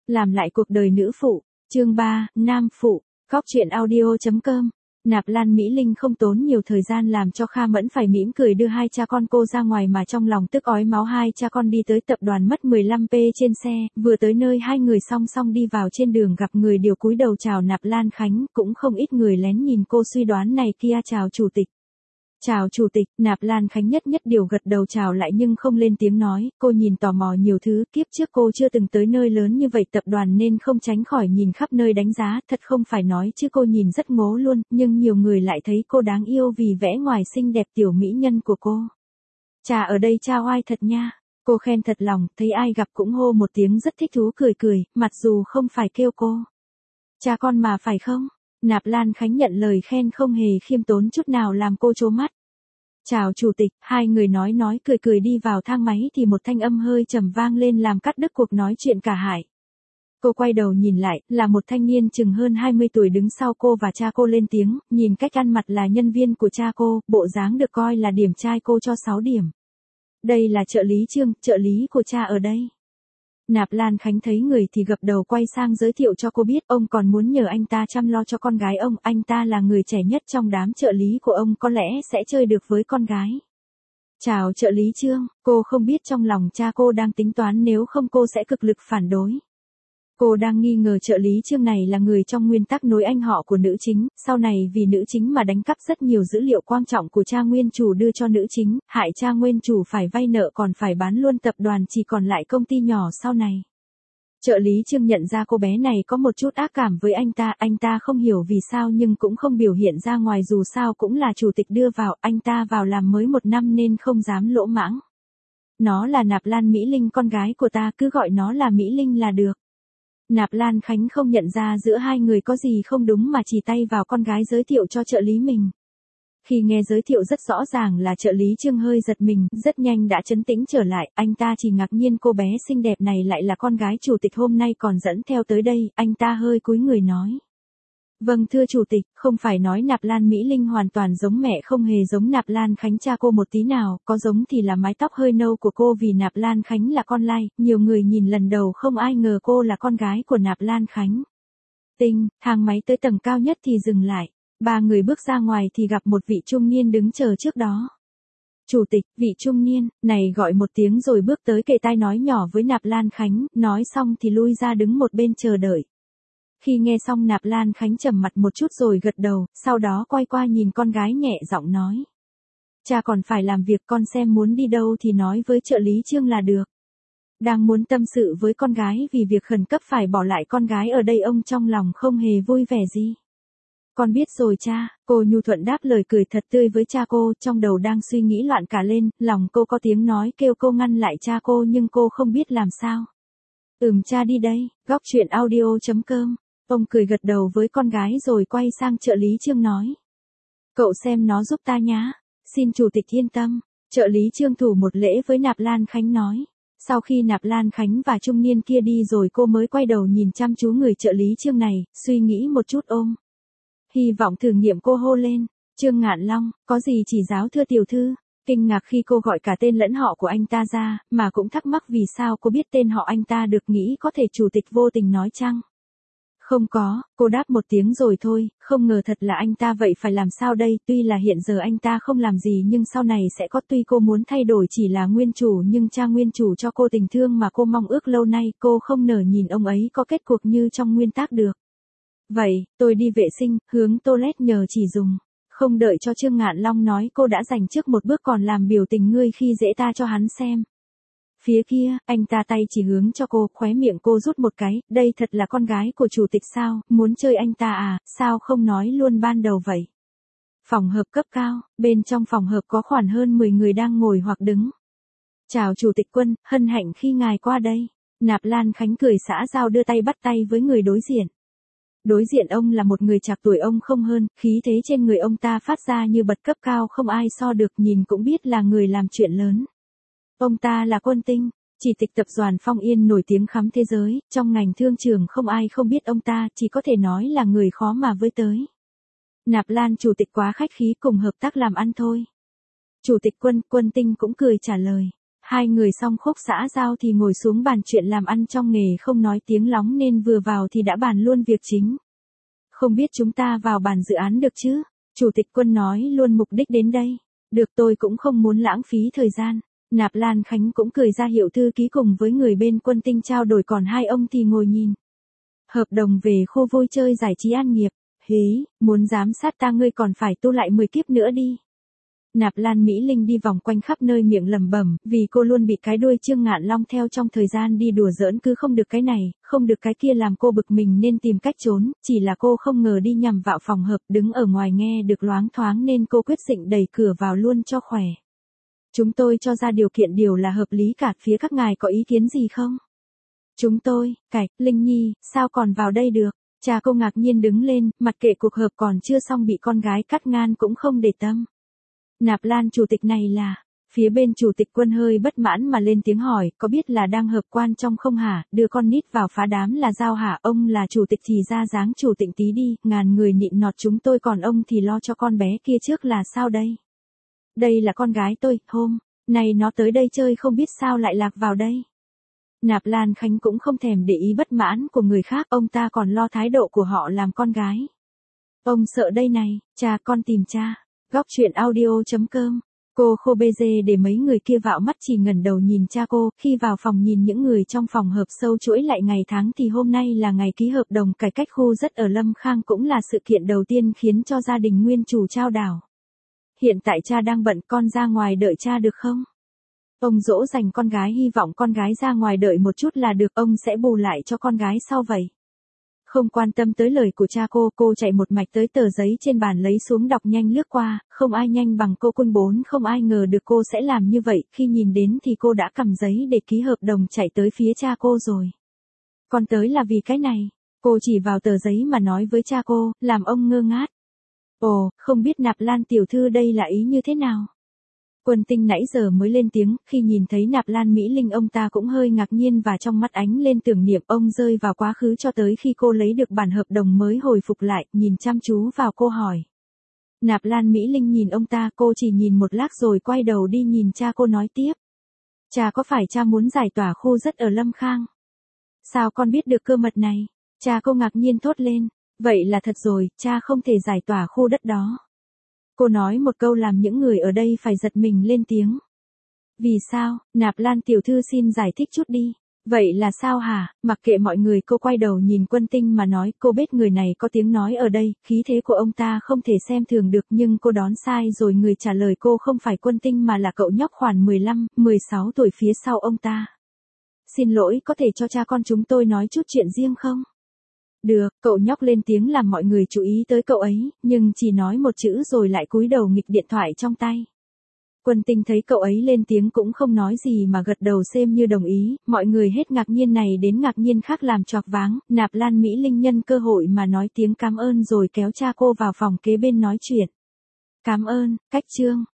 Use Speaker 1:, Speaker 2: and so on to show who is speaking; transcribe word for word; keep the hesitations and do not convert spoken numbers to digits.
Speaker 1: Làm lại cuộc đời nữ phụ, chương ba, nam phụ, Cóc truyện audio chấm com. Nạp Lan Mỹ Linh không tốn nhiều thời gian làm cho Kha Mẫn phải mỉm cười đưa hai cha con cô ra ngoài mà trong lòng tức ói máu. Hai cha con đi tới tập đoàn mất mười lăm p trên xe, vừa tới nơi hai người song song đi vào trên đường gặp người đều cúi đầu chào Nạp Lan Khánh, cũng không ít người lén nhìn cô suy đoán này kia. Chào chủ tịch. Chào chủ tịch. Nạp Lan Khánh nhất nhất điều gật đầu chào lại nhưng không lên tiếng nói, cô nhìn tò mò nhiều thứ, kiếp trước cô chưa từng tới nơi lớn như vậy tập đoàn nên không tránh khỏi nhìn khắp nơi đánh giá, thật không phải nói chứ cô nhìn rất ngố luôn, nhưng nhiều người lại thấy cô đáng yêu vì vẻ ngoài xinh đẹp tiểu mỹ nhân của cô. Chà ở đây cha oai thật nha, cô khen thật lòng, thấy ai gặp cũng hô một tiếng rất thích thú cười cười, mặc dù không phải kêu cô cha con mà phải không? Nạp Lan Khánh nhận lời khen không hề khiêm tốn chút nào làm cô trố mắt. Chào chủ tịch, hai người nói nói cười cười đi vào thang máy thì một thanh âm hơi trầm vang lên làm cắt đứt cuộc nói chuyện cả hai. Cô quay đầu nhìn lại, là một thanh niên chừng hơn hai mươi tuổi đứng sau cô và cha cô lên tiếng, nhìn cách ăn mặc là nhân viên của cha cô, bộ dáng được coi là điểm trai cô cho sáu điểm. Đây là trợ lý Trương, trợ lý của cha ở đây. Nạp Lan Khánh thấy người thì gập đầu quay sang giới thiệu cho cô biết ông còn muốn nhờ anh ta chăm lo cho con gái ông, anh ta là người trẻ nhất trong đám trợ lý của ông có lẽ sẽ chơi được với con gái. Chào trợ lý Trương, cô không biết trong lòng cha cô đang tính toán nếu không cô sẽ cực lực phản đối. Cô đang nghi ngờ trợ lý Trương này là người trong nguyên tắc nối anh họ của nữ chính, sau này vì nữ chính mà đánh cắp rất nhiều dữ liệu quan trọng của cha nguyên chủ đưa cho nữ chính, hại cha nguyên chủ phải vay nợ còn phải bán luôn tập đoàn chỉ còn lại công ty nhỏ sau này. Trợ lý Trương nhận ra cô bé này có một chút ác cảm với anh ta, anh ta không hiểu vì sao nhưng cũng không biểu hiện ra ngoài dù sao cũng là chủ tịch đưa vào, anh ta vào làm mới một năm nên không dám lỗ mãng. Nó là Nạp Lan Mỹ Linh con gái của ta cứ gọi nó là Mỹ Linh là được. Nạp Lan Khánh không nhận ra giữa hai người có gì không đúng mà chỉ tay vào con gái giới thiệu cho trợ lý mình. Khi nghe giới thiệu rất rõ ràng là trợ lý Trương hơi giật mình, rất nhanh đã trấn tĩnh trở lại, anh ta chỉ ngạc nhiên cô bé xinh đẹp này lại là con gái chủ tịch hôm nay còn dẫn theo tới đây, anh ta hơi cúi người nói. Vâng thưa chủ tịch, không phải nói Nạp Lan Mỹ Linh hoàn toàn giống mẹ không hề giống Nạp Lan Khánh cha cô một tí nào, có giống thì là mái tóc hơi nâu của cô vì Nạp Lan Khánh là con lai, nhiều người nhìn lần đầu không ai ngờ cô là con gái của Nạp Lan Khánh. Tinh, thang máy tới tầng cao nhất thì dừng lại, ba người bước ra ngoài thì gặp một vị trung niên đứng chờ trước đó. Chủ tịch, vị trung niên, này gọi một tiếng rồi bước tới kề tai nói nhỏ với Nạp Lan Khánh, nói xong thì lui ra đứng một bên chờ đợi. Khi nghe xong Nạp Lan Khánh trầm mặt một chút rồi gật đầu, sau đó quay qua nhìn con gái nhẹ giọng nói. Cha còn phải làm việc con xem muốn đi đâu thì nói với trợ lý Trương là được. Đang muốn tâm sự với con gái vì việc khẩn cấp phải bỏ lại con gái ở đây ông trong lòng không hề vui vẻ gì. Con biết rồi cha, cô nhu thuận đáp lời cười thật tươi với cha cô, trong đầu đang suy nghĩ loạn cả lên, lòng cô có tiếng nói kêu cô ngăn lại cha cô nhưng cô không biết làm sao. Ừm cha đi đây, Cóc truyện audio chấm com. Ông cười gật đầu với con gái rồi quay sang trợ lý Trương nói. Cậu xem nó giúp ta nhá, xin chủ tịch yên tâm. Trợ lý Trương thủ một lễ với Nạp Lan Khánh nói. Sau khi Nạp Lan Khánh và trung niên kia đi rồi cô mới quay đầu nhìn chăm chú người trợ lý Trương này, suy nghĩ một chút ôm. Hy vọng thử nghiệm cô hô lên. Trương Ngạn Long, có gì chỉ giáo thưa tiểu thư. Kinh ngạc khi cô gọi cả tên lẫn họ của anh ta ra, mà cũng thắc mắc vì sao cô biết tên họ anh ta được, nghĩ có thể chủ tịch vô tình nói chăng. Không có, cô đáp một tiếng rồi thôi, không ngờ thật là anh ta vậy phải làm sao đây, tuy là hiện giờ anh ta không làm gì nhưng sau này sẽ có, tuy cô muốn thay đổi chỉ là nguyên chủ nhưng cha nguyên chủ cho cô tình thương mà cô mong ước lâu nay, cô không nỡ nhìn ông ấy có kết cuộc như trong nguyên tắc được. Vậy, tôi đi vệ sinh, hướng toilet nhờ chỉ dùng. Không đợi cho Trương Ngạn Long nói cô đã giành trước một bước còn làm biểu tình ngươi khi dễ ta cho hắn xem. Phía kia, anh ta tay chỉ hướng cho cô, khóe miệng cô rút một cái, đây thật là con gái của chủ tịch sao, muốn chơi anh ta à, sao không nói luôn ban đầu vậy. Phòng hợp cấp cao, bên trong phòng hợp có khoảng hơn mười người đang ngồi hoặc đứng. Chào chủ tịch Quân, hân hạnh khi ngài qua đây. Nạp Lan Khánh cười xã giao đưa tay bắt tay với người đối diện. Đối diện ông là một người trạc tuổi ông không hơn, khí thế trên người ông ta phát ra như bật cấp cao không ai so được, nhìn cũng biết là người làm chuyện lớn. Ông ta là Quân Tinh, chỉ tịch tập đoàn Phong Yên nổi tiếng khắp thế giới, trong ngành thương trường không ai không biết ông ta, chỉ có thể nói là người khó mà với tới. Nạp Lan chủ tịch quá khách khí, cùng hợp tác làm ăn thôi. Chủ tịch Quân, Quân Tinh cũng cười trả lời. Hai người xong khúc xã giao thì ngồi xuống bàn chuyện làm ăn trong nghề không nói tiếng lóng nên vừa vào thì đã bàn luôn việc chính. Không biết chúng ta vào bàn dự án được chứ? Chủ tịch Quân nói luôn mục đích đến đây. Được, tôi cũng không muốn lãng phí thời gian. Nạp Lan Khánh cũng cười ra hiệu thư ký cùng với người bên Quân Tinh trao đổi, còn hai ông thì ngồi nhìn. Hợp đồng về khu vui chơi giải trí An Nghiệp. Hí, muốn giám sát ta ngươi còn phải tu lại mười kiếp nữa đi. Nạp Lan Mỹ Linh đi vòng quanh khắp nơi miệng lẩm bẩm, vì cô luôn bị cái đuôi Trương Ngạn Long theo trong thời gian đi đùa giỡn, cứ không được cái này, không được cái kia làm cô bực mình nên tìm cách trốn, chỉ là cô không ngờ đi nhầm vào phòng hợp, đứng ở ngoài nghe được loáng thoáng nên cô quyết định đẩy cửa vào luôn cho khỏe. Chúng tôi cho ra điều kiện điều là hợp lý cả, phía các ngài có ý kiến gì không? Chúng tôi, Cạch, Linh Nhi, sao còn vào đây được? Cha cô ngạc nhiên đứng lên, mặc kệ cuộc họp còn chưa xong bị con gái cắt ngang cũng không để tâm. Nạp Lan chủ tịch này là, phía bên chủ tịch Quân hơi bất mãn mà lên tiếng hỏi, có biết là đang họp quan trong không hả, đưa con nít vào phá đám là giao hả, ông là chủ tịch thì ra dáng chủ tịch tí đi, ngàn người nịn nọt chúng tôi còn ông thì lo cho con bé kia trước là sao đây? Đây là con gái tôi, hôm nay nó tới đây chơi không biết sao lại lạc vào đây. Nạp Lan Khánh cũng không thèm để ý bất mãn của người khác, ông ta còn lo thái độ của họ làm con gái. Ông sợ đây này, cha con tìm cha. Góc chuyện audio chấm com. Cô khô bê dê để mấy người kia vạo mắt chỉ ngẩng đầu nhìn cha cô, khi vào phòng nhìn những người trong phòng hợp sâu chuỗi lại ngày tháng thì hôm nay là ngày ký hợp đồng cải cách khu đất ở Lâm Khang, cũng là sự kiện đầu tiên khiến cho gia đình nguyên chủ trao đảo. Hiện tại cha đang bận, con ra ngoài đợi cha được không? Ông dỗ dành con gái, hy vọng con gái ra ngoài đợi một chút là được, ông sẽ bù lại cho con gái sau vậy. Không quan tâm tới lời của cha cô, cô chạy một mạch tới tờ giấy trên bàn lấy xuống đọc nhanh lướt qua, không ai nhanh bằng cô Quân bốn, không ai ngờ được cô sẽ làm như vậy, khi nhìn đến thì cô đã cầm giấy để ký hợp đồng chạy tới phía cha cô rồi. Con tới là vì cái này, cô chỉ vào tờ giấy mà nói với cha cô, làm ông ngơ ngác. Ồ, không biết Nạp Lan tiểu thư đây là ý như thế nào? Quân Tinh nãy giờ mới lên tiếng, khi nhìn thấy Nạp Lan Mỹ Linh ông ta cũng hơi ngạc nhiên và trong mắt ánh lên tưởng niệm, ông rơi vào quá khứ cho tới khi cô lấy được bản hợp đồng mới hồi phục lại, nhìn chăm chú vào cô hỏi. Nạp Lan Mỹ Linh nhìn ông ta, cô chỉ nhìn một lát rồi quay đầu đi nhìn cha cô nói tiếp. Cha, có phải cha muốn giải tỏa khu đất ở Lâm Khang? Sao con biết được cơ mật này? Cha cô ngạc nhiên thốt lên. Vậy là thật rồi, cha không thể giải tỏa khu đất đó. Cô nói một câu làm những người ở đây phải giật mình lên tiếng. Vì sao? Nạp Lan tiểu thư xin giải thích chút đi. Vậy là sao hả? Mặc kệ mọi người, cô quay đầu nhìn Quân Tinh mà nói, cô biết người này có tiếng nói ở đây, khí thế của ông ta không thể xem thường được, nhưng cô đoán sai rồi, người trả lời cô không phải Quân Tinh mà là cậu nhóc khoảng mười lăm, mười sáu tuổi phía sau ông ta. Xin lỗi, có thể cho cha con chúng tôi nói chút chuyện riêng không? Được, cậu nhóc lên tiếng làm mọi người chú ý tới cậu ấy, nhưng chỉ nói một chữ rồi lại cúi đầu nghịch điện thoại trong tay. Quân Tinh thấy cậu ấy lên tiếng cũng không nói gì mà gật đầu xem như đồng ý, mọi người hết ngạc nhiên này đến ngạc nhiên khác làm choạc váng, Nạp Lan Mỹ Linh nhân cơ hội mà nói tiếng cảm ơn rồi kéo cha cô vào phòng kế bên nói chuyện. Cảm ơn, Cách Trương.